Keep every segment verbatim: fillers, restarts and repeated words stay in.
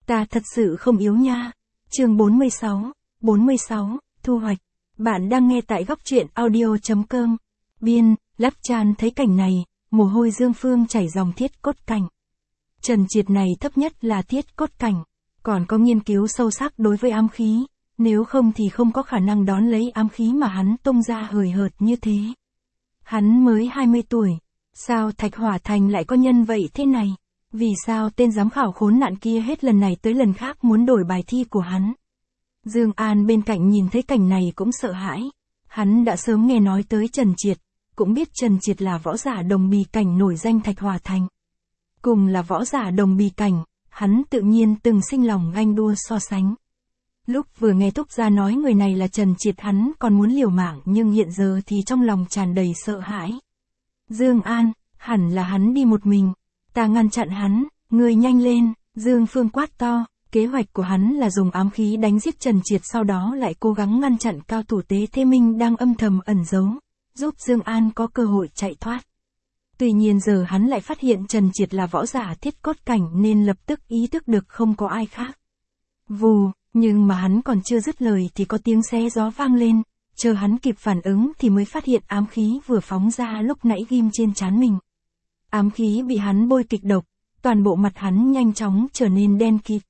Ta thật sự không yếu nha. Chương bốn mươi sáu, bốn mươi sáu, thu hoạch. Bạn đang nghe tại góc truyện audio chấm com. Biên, Lắp Chan thấy cảnh này, mồ hôi Dương Phương chảy dòng thiết cốt cảnh. Trần Triệt này thấp nhất là thiết cốt cảnh, còn có nghiên cứu sâu sắc đối với ám khí, nếu không thì không có khả năng đón lấy ám khí mà hắn tung ra hời hợt như thế. Hắn mới hai mươi tuổi, sao Thạch Hỏa Thành lại có nhân vậy thế này? Vì sao tên giám khảo khốn nạn kia hết lần này tới lần khác muốn đổi bài thi của hắn? Dương An bên cạnh nhìn thấy cảnh này cũng sợ hãi. Hắn đã sớm nghe nói tới Trần Triệt, cũng biết Trần Triệt là võ giả đồng bì cảnh nổi danh Thạch Hỏa Thành. Cùng là võ giả đồng bì cảnh, hắn tự nhiên từng sinh lòng ganh đua so sánh. Lúc vừa nghe Túc Gia nói người này là Trần Triệt hắn còn muốn liều mạng, nhưng hiện giờ thì trong lòng tràn đầy sợ hãi. Dương An, hẳn là hắn đi một mình. Ta ngăn chặn hắn, ngươi nhanh lên, Dương Phương quát to. Kế hoạch của hắn là dùng ám khí đánh giết Trần Triệt, sau đó lại cố gắng ngăn chặn cao thủ Tế Thế Minh đang âm thầm ẩn giấu, giúp Dương An có cơ hội chạy thoát. Tuy nhiên giờ hắn lại phát hiện Trần Triệt là võ giả thiết cốt cảnh nên lập tức ý thức được không có ai khác. Vù, nhưng mà hắn còn chưa dứt lời thì có tiếng xé gió vang lên, chờ hắn kịp phản ứng thì mới phát hiện ám khí vừa phóng ra lúc nãy ghim trên trán mình. Ám khí bị hắn bôi kịch độc, toàn bộ mặt hắn nhanh chóng trở nên đen kịt.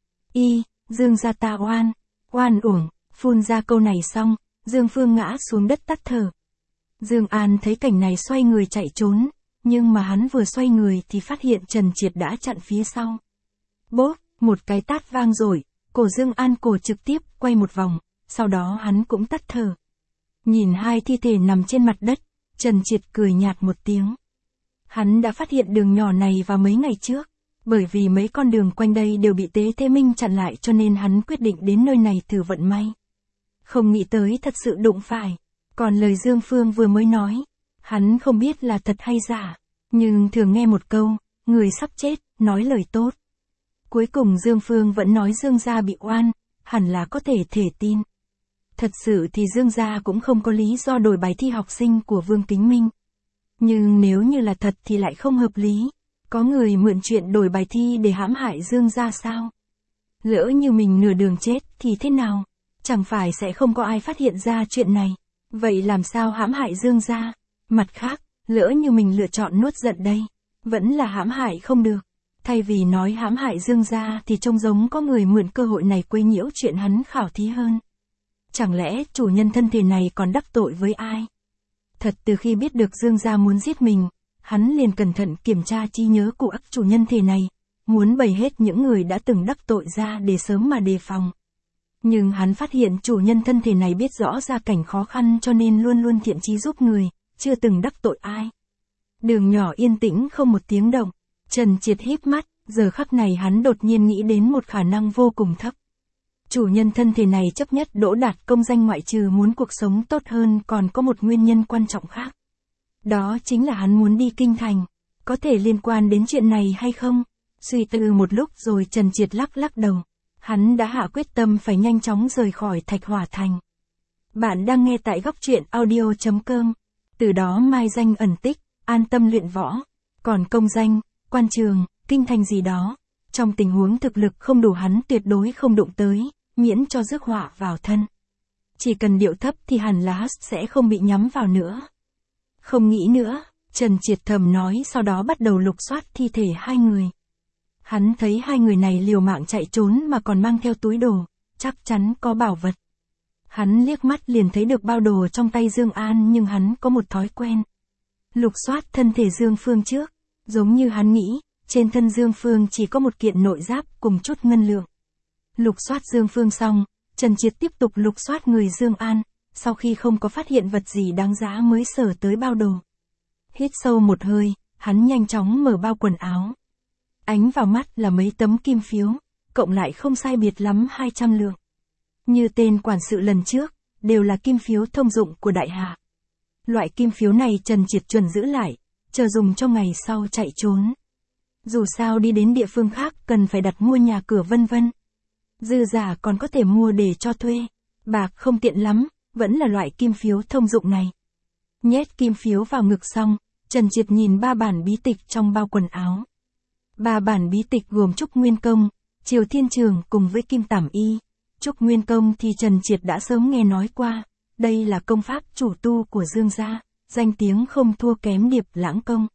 Y, Dương gia ta oan, oan uổng, phun ra câu này xong, Dương Phương ngã xuống đất tắt thở. Dương An thấy cảnh này xoay người chạy trốn, nhưng mà hắn vừa xoay người thì phát hiện Trần Triệt đã chặn phía sau. Bốp, một cái tát vang rồi, cổ Dương An cổ trực tiếp quay một vòng, sau đó hắn cũng tắt thở. Nhìn hai thi thể nằm trên mặt đất, Trần Triệt cười nhạt một tiếng. Hắn đã phát hiện đường nhỏ này vào mấy ngày trước. Bởi vì mấy con đường quanh đây đều bị Tế Thế Minh chặn lại cho nên hắn quyết định đến nơi này thử vận may. Không nghĩ tới thật sự đụng phải. Còn lời Dương Phương vừa mới nói, hắn không biết là thật hay giả, nhưng thường nghe một câu, người sắp chết, nói lời tốt. Cuối cùng Dương Phương vẫn nói Dương gia bị oan, hẳn là có thể thể tin. Thật sự thì Dương gia cũng không có lý do đổi bài thi học sinh của Vương Kính Minh. Nhưng nếu như là thật thì lại không hợp lý. Có người mượn chuyện đổi bài thi để hãm hại Dương gia sao? Lỡ như mình nửa đường chết thì thế nào? Chẳng phải sẽ không có ai phát hiện ra chuyện này. Vậy làm sao hãm hại Dương gia? Mặt khác, lỡ như mình lựa chọn nuốt giận đây, vẫn là hãm hại không được. Thay vì nói hãm hại Dương gia thì trông giống có người mượn cơ hội này quấy nhiễu chuyện hắn khảo thí hơn. Chẳng lẽ chủ nhân thân thể này còn đắc tội với ai? Thật từ khi biết được Dương gia muốn giết mình, hắn liền cẩn thận kiểm tra trí nhớ của ác chủ nhân thể này, muốn bày hết những người đã từng đắc tội ra để sớm mà đề phòng. Nhưng hắn phát hiện chủ nhân thân thể này biết rõ gia cảnh khó khăn cho nên luôn luôn thiện chí giúp người, chưa từng đắc tội ai. Đường nhỏ yên tĩnh không một tiếng động, Trần Triệt híp mắt, giờ khắc này hắn đột nhiên nghĩ đến một khả năng vô cùng thấp. Chủ nhân thân thể này chấp nhất đỗ đạt công danh ngoại trừ muốn cuộc sống tốt hơn còn có một nguyên nhân quan trọng khác. Đó chính là hắn muốn đi kinh thành. Có thể liên quan đến chuyện này hay không? Suy tư một lúc rồi Trần Triệt lắc lắc đầu. Hắn đã hạ quyết tâm phải nhanh chóng rời khỏi Thạch Hỏa Thành. Bạn đang nghe tại góc truyện audio chấm com. Từ đó mai danh ẩn tích, an tâm luyện võ. Còn công danh, quan trường, kinh thành gì đó. Trong tình huống thực lực không đủ hắn tuyệt đối không đụng tới, miễn cho rước họa vào thân. Chỉ cần điệu thấp thì hẳn là sẽ không bị nhắm vào nữa. Không nghĩ nữa, Trần Triệt thầm nói sau đó bắt đầu lục soát thi thể hai người. Hắn thấy hai người này liều mạng chạy trốn mà còn mang theo túi đồ, chắc chắn có bảo vật. Hắn liếc mắt liền thấy được bao đồ trong tay Dương An nhưng hắn có một thói quen. Lục soát thân thể Dương Phương trước, giống như hắn nghĩ, trên thân Dương Phương chỉ có một kiện nội giáp cùng chút ngân lượng. Lục soát Dương Phương xong, Trần Triệt tiếp tục lục soát người Dương An. Sau khi không có phát hiện vật gì đáng giá mới sở tới bao đồ. Hít sâu một hơi, hắn nhanh chóng mở bao quần áo. Ánh vào mắt là mấy tấm kim phiếu, cộng lại không sai biệt lắm hai trăm lượng. Như tên quản sự lần trước, đều là kim phiếu thông dụng của đại hạ. Loại kim phiếu này Trần Triệt chuẩn giữ lại, chờ dùng cho ngày sau chạy trốn. Dù sao đi đến địa phương khác cần phải đặt mua nhà cửa vân vân. Dư giả còn có thể mua để cho thuê, bạc không tiện lắm. Vẫn là loại kim phiếu thông dụng này. Nhét kim phiếu vào ngực xong, Trần Triệt nhìn ba bản bí tịch trong bao quần áo. Ba bản bí tịch gồm Trúc Nguyên Công, Triều Thiên Trường cùng với Kim Tảm Y, Trúc Nguyên Công thì Trần Triệt đã sớm nghe nói qua, đây là công pháp chủ tu của Dương gia, danh tiếng không thua kém Điệp Lãng Công.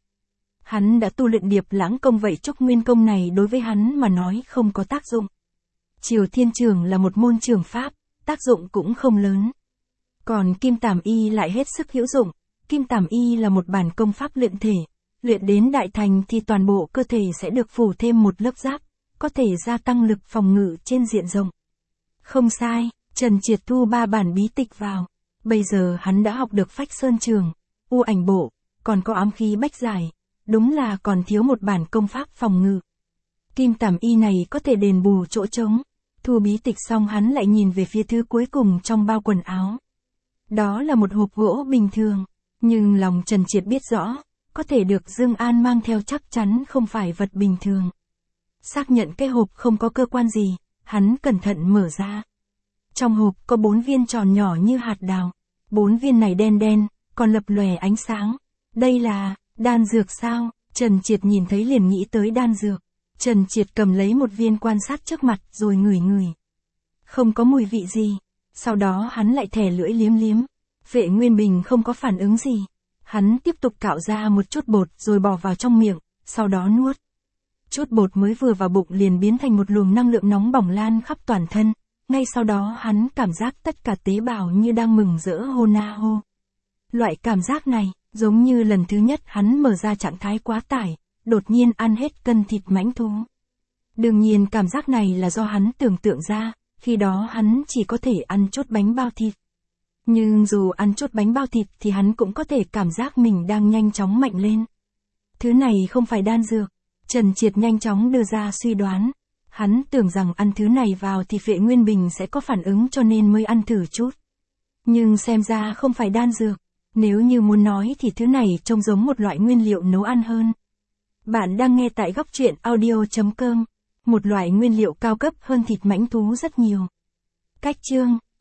Hắn đã tu luyện Điệp Lãng Công vậy Trúc Nguyên Công này đối với hắn mà nói không có tác dụng. Triều Thiên Trường là một môn trường pháp, tác dụng cũng không lớn. Còn Kim Tảm Y lại hết sức hữu dụng, Kim Tảm Y là một bản công pháp luyện thể, luyện đến đại thành thì toàn bộ cơ thể sẽ được phủ thêm một lớp giáp, có thể gia tăng lực phòng ngự trên diện rộng. Không sai, Trần Triệt thu ba bản bí tịch vào, bây giờ hắn đã học được Phách Sơn Trường, U Ảnh Bộ, còn có Ám Khí Bách Giải, đúng là còn thiếu một bản công pháp phòng ngự. Kim Tảm Y này có thể đền bù chỗ trống. Thu bí tịch xong hắn lại nhìn về phía thứ cuối cùng trong bao quần áo. Đó là một hộp gỗ bình thường, nhưng lòng Trần Triệt biết rõ, có thể được Dương An mang theo chắc chắn không phải vật bình thường. Xác nhận cái hộp không có cơ quan gì, hắn cẩn thận mở ra. Trong hộp có bốn viên tròn nhỏ như hạt đào, bốn viên này đen đen, còn lập lòe ánh sáng. Đây là đan dược sao? Trần Triệt nhìn thấy liền nghĩ tới đan dược. Trần Triệt cầm lấy một viên quan sát trước mặt rồi ngửi ngửi. Không có mùi vị gì. Sau đó hắn lại thè lưỡi liếm liếm. Vệ Nguyên Bình không có phản ứng gì. Hắn tiếp tục cạo ra một chút bột rồi bỏ vào trong miệng, sau đó nuốt. Chút bột mới vừa vào bụng liền biến thành một luồng năng lượng nóng bỏng lan khắp toàn thân. Ngay sau đó hắn cảm giác tất cả tế bào như đang mừng rỡ hô na hô. Loại cảm giác này, giống như lần thứ nhất hắn mở ra trạng thái quá tải, đột nhiên ăn hết cân thịt mãnh thú. Đương nhiên cảm giác này là do hắn tưởng tượng ra, khi đó hắn chỉ có thể ăn chốt bánh bao thịt. Nhưng dù ăn chốt bánh bao thịt thì hắn cũng có thể cảm giác mình đang nhanh chóng mạnh lên. Thứ này không phải đan dược. Trần Triệt nhanh chóng đưa ra suy đoán. Hắn tưởng rằng ăn thứ này vào thì Vệ Nguyên Bình sẽ có phản ứng cho nên mới ăn thử chút. Nhưng xem ra không phải đan dược. Nếu như muốn nói thì thứ này trông giống một loại nguyên liệu nấu ăn hơn. Bạn đang nghe tại góc truyện audio chấm com, một loại nguyên liệu cao cấp hơn thịt mãnh thú rất nhiều. Cách chương